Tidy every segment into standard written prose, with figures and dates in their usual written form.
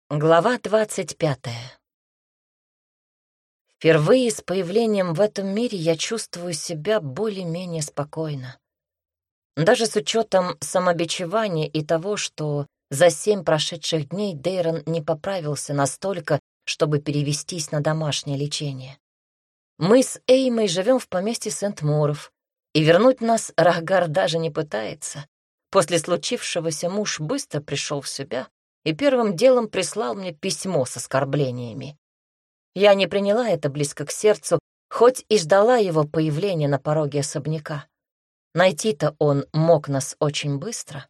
Глава 25. Впервые с появлением в этом мире я чувствую себя более-менее спокойно. Даже с учетом самобичевания и того, что за 7 прошедших дней Дейрон не поправился настолько, чтобы перевестись на домашнее лечение. Мы с Эймой живем в поместье Сент-Моров, и вернуть нас Рахгар даже не пытается. После случившегося муж быстро пришел в себя и первым делом прислал мне письмо с оскорблениями. Я не приняла это близко к сердцу, хоть и ждала его появления на пороге особняка. Найти-то он мог нас очень быстро.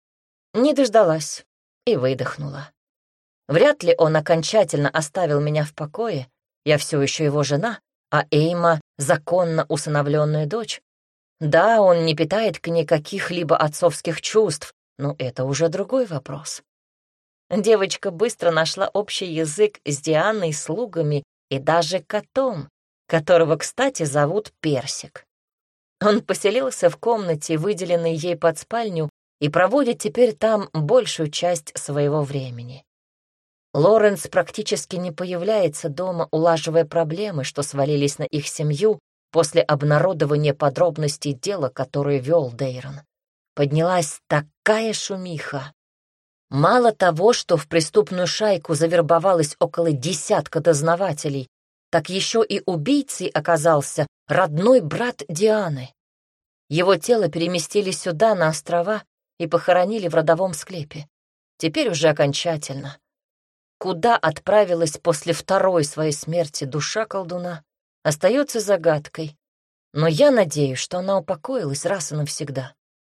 Не дождалась и выдохнула. Вряд ли он окончательно оставил меня в покое, я все еще его жена, а Эйма — законно усыновленная дочь. Да, он не питает к ней каких-либо отцовских чувств, но это уже другой вопрос. Девочка быстро нашла общий язык с Дианой, слугами и даже котом, которого, кстати, зовут Персик. Он поселился в комнате, выделенной ей под спальню, и проводит теперь там большую часть своего времени. Лоренс практически не появляется дома, улаживая проблемы, что свалились на их семью после обнародования подробностей дела, которое вел Дейрон. Поднялась такая шумиха. Мало того, что в преступную шайку завербовалось около десятка дознавателей, так еще и убийцей оказался родной брат Дианы. Его тело переместили сюда, на острова, и похоронили в родовом склепе. Теперь уже окончательно. Куда отправилась после второй своей смерти душа колдуна, остается загадкой, но я надеюсь, что она упокоилась раз и навсегда.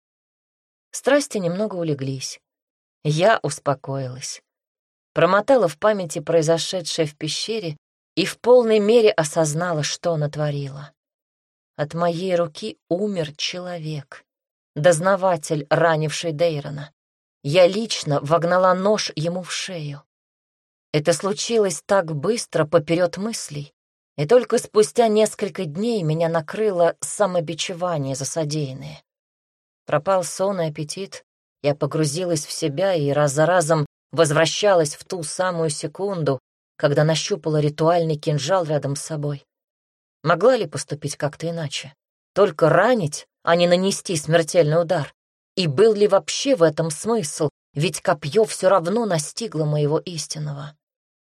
Страсти немного улеглись. Я успокоилась. Промотала в памяти произошедшее в пещере и в полной мере осознала, что натворила. От моей руки умер человек, дознаватель, ранивший Дейрона. Я лично вогнала нож ему в шею. Это случилось так быстро, поперед мыслей, и только спустя несколько дней меня накрыло самобичевание за содеянное. Пропал сон и аппетит. Я погрузилась в себя и раз за разом возвращалась в ту самую секунду, когда нащупала ритуальный кинжал рядом с собой. Могла ли поступить как-то иначе? Только ранить, а не нанести смертельный удар? И был ли вообще в этом смысл? Ведь копье все равно настигло моего истинного.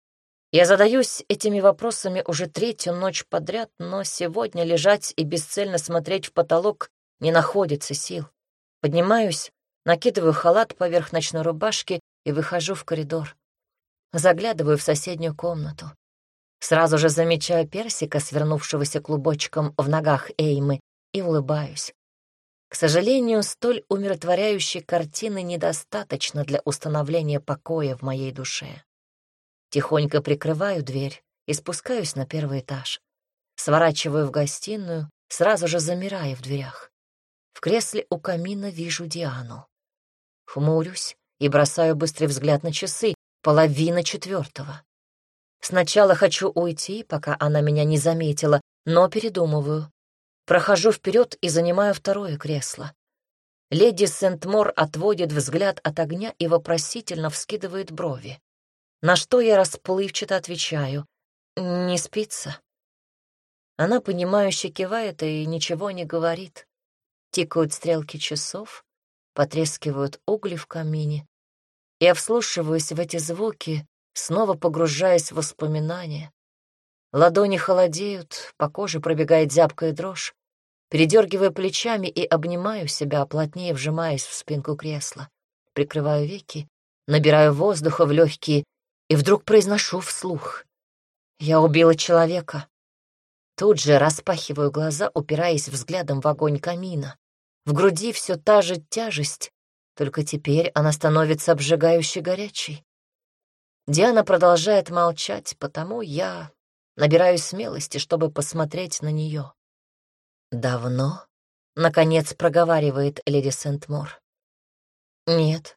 Я задаюсь этими вопросами уже третью ночь подряд, но сегодня лежать и бесцельно смотреть в потолок не находится сил. Поднимаюсь, накидываю халат поверх ночной рубашки и выхожу в коридор. Заглядываю в соседнюю комнату. Сразу же замечаю Персика, свернувшегося клубочком в ногах Эймы, и улыбаюсь. К сожалению, столь умиротворяющей картины недостаточно для установления покоя в моей душе. Тихонько прикрываю дверь и спускаюсь на первый этаж. Сворачиваю в гостиную, сразу же замираю в дверях. В кресле у камина вижу Диану. Хмурюсь и бросаю быстрый взгляд на часы, 3:30. Сначала хочу уйти, пока она меня не заметила, но передумываю. Прохожу вперед и занимаю второе кресло. Леди Сент-Мор отводит взгляд от огня и вопросительно вскидывает брови. На что я расплывчато отвечаю: «Не спится». Она, понимающе кивает и ничего не говорит. Тикают стрелки часов, потрескивают угли в камине. Я вслушиваюсь в эти звуки, снова погружаясь в воспоминания. Ладони холодеют, по коже пробегает зябкая дрожь. Передергиваю плечами и обнимаю себя, плотнее вжимаясь в спинку кресла. Прикрываю веки, набираю воздуха в легкие и вдруг произношу вслух: «Я убила человека». Тут же распахиваю глаза, упираясь взглядом в огонь камина. В груди все та же тяжесть, только теперь она становится обжигающе горячей. Диана продолжает молчать, потому я набираюсь смелости, чтобы посмотреть на нее. «Давно?» — наконец проговаривает леди Сент-Мор. «Нет».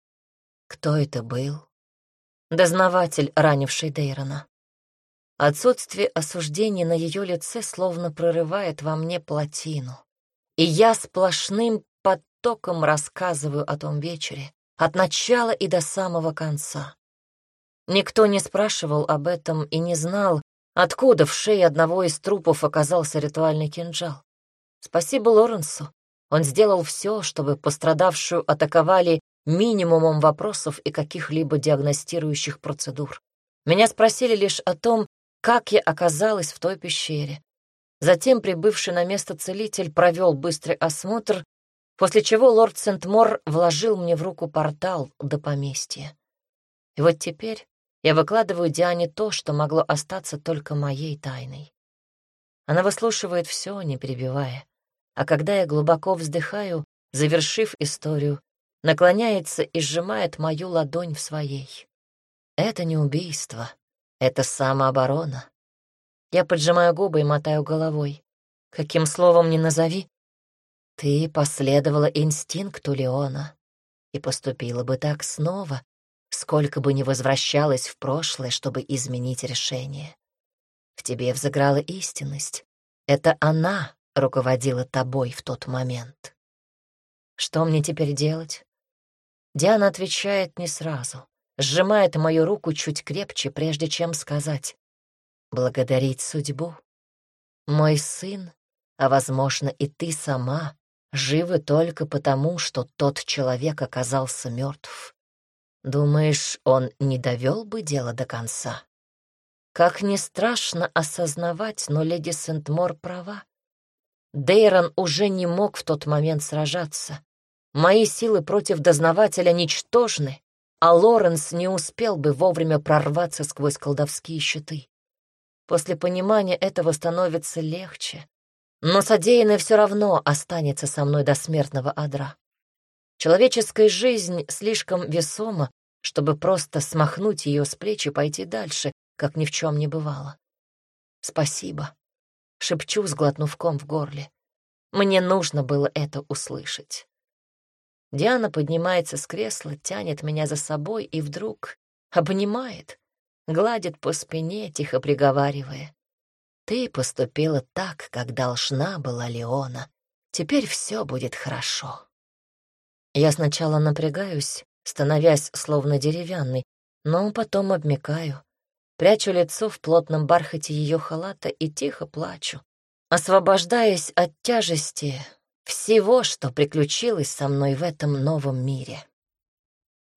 «Кто это был?» «Дознаватель, ранивший Дейрона». Отсутствие осуждения на ее лице словно прорывает во мне плотину. И я сплошным потоком рассказываю о том вечере, от начала и до самого конца. Никто не спрашивал об этом и не знал, откуда в шее одного из трупов оказался ритуальный кинжал. Спасибо Лоренсу. Он сделал все, чтобы пострадавшую атаковали минимумом вопросов и каких-либо диагностирующих процедур. Меня спросили лишь о том, как я оказалась в той пещере. Затем прибывший на место целитель провел быстрый осмотр, после чего лорд Сент-Мор вложил мне в руку портал до поместья. И вот теперь я выкладываю Диане то, что могло остаться только моей тайной. Она выслушивает все, не перебивая, а когда я глубоко вздыхаю, завершив историю, наклоняется и сжимает мою ладонь в своей. Это не убийство, это самооборона. Я поджимаю губы и мотаю головой. Каким словом ни назови, ты последовала инстинкту Леона и поступила бы так снова, сколько бы ни возвращалась в прошлое, чтобы изменить решение. В тебе взыграла истинность. Это она руководила тобой в тот момент. Что мне теперь делать? Диана отвечает не сразу, сжимает мою руку чуть крепче, прежде чем сказать: благодарить судьбу. Мой сын, а, возможно, и ты сама, живы только потому, что тот человек оказался мертв. Думаешь, он не довел бы дело до конца? Как ни страшно осознавать, но леди Сент-Мор права. Дейрон уже не мог в тот момент сражаться. Мои силы против дознавателя ничтожны, а Лоренс не успел бы вовремя прорваться сквозь колдовские щиты. После понимания этого становится легче, но содеянное все равно останется со мной до смертного одра. Человеческая жизнь слишком весома, чтобы просто смахнуть ее с плеч и пойти дальше, как ни в чем не бывало. «Спасибо», — шепчу, сглотнув ком в горле. Мне нужно было это услышать. Диана поднимается с кресла, тянет меня за собой и вдруг обнимает, гладит по спине, тихо приговаривая: «Ты поступила так, как должна была, Леона. Теперь все будет хорошо». Я сначала напрягаюсь, становясь словно деревянной, но потом обмякаю, прячу лицо в плотном бархате ее халата и тихо плачу, освобождаясь от тяжести всего, что приключилось со мной в этом новом мире.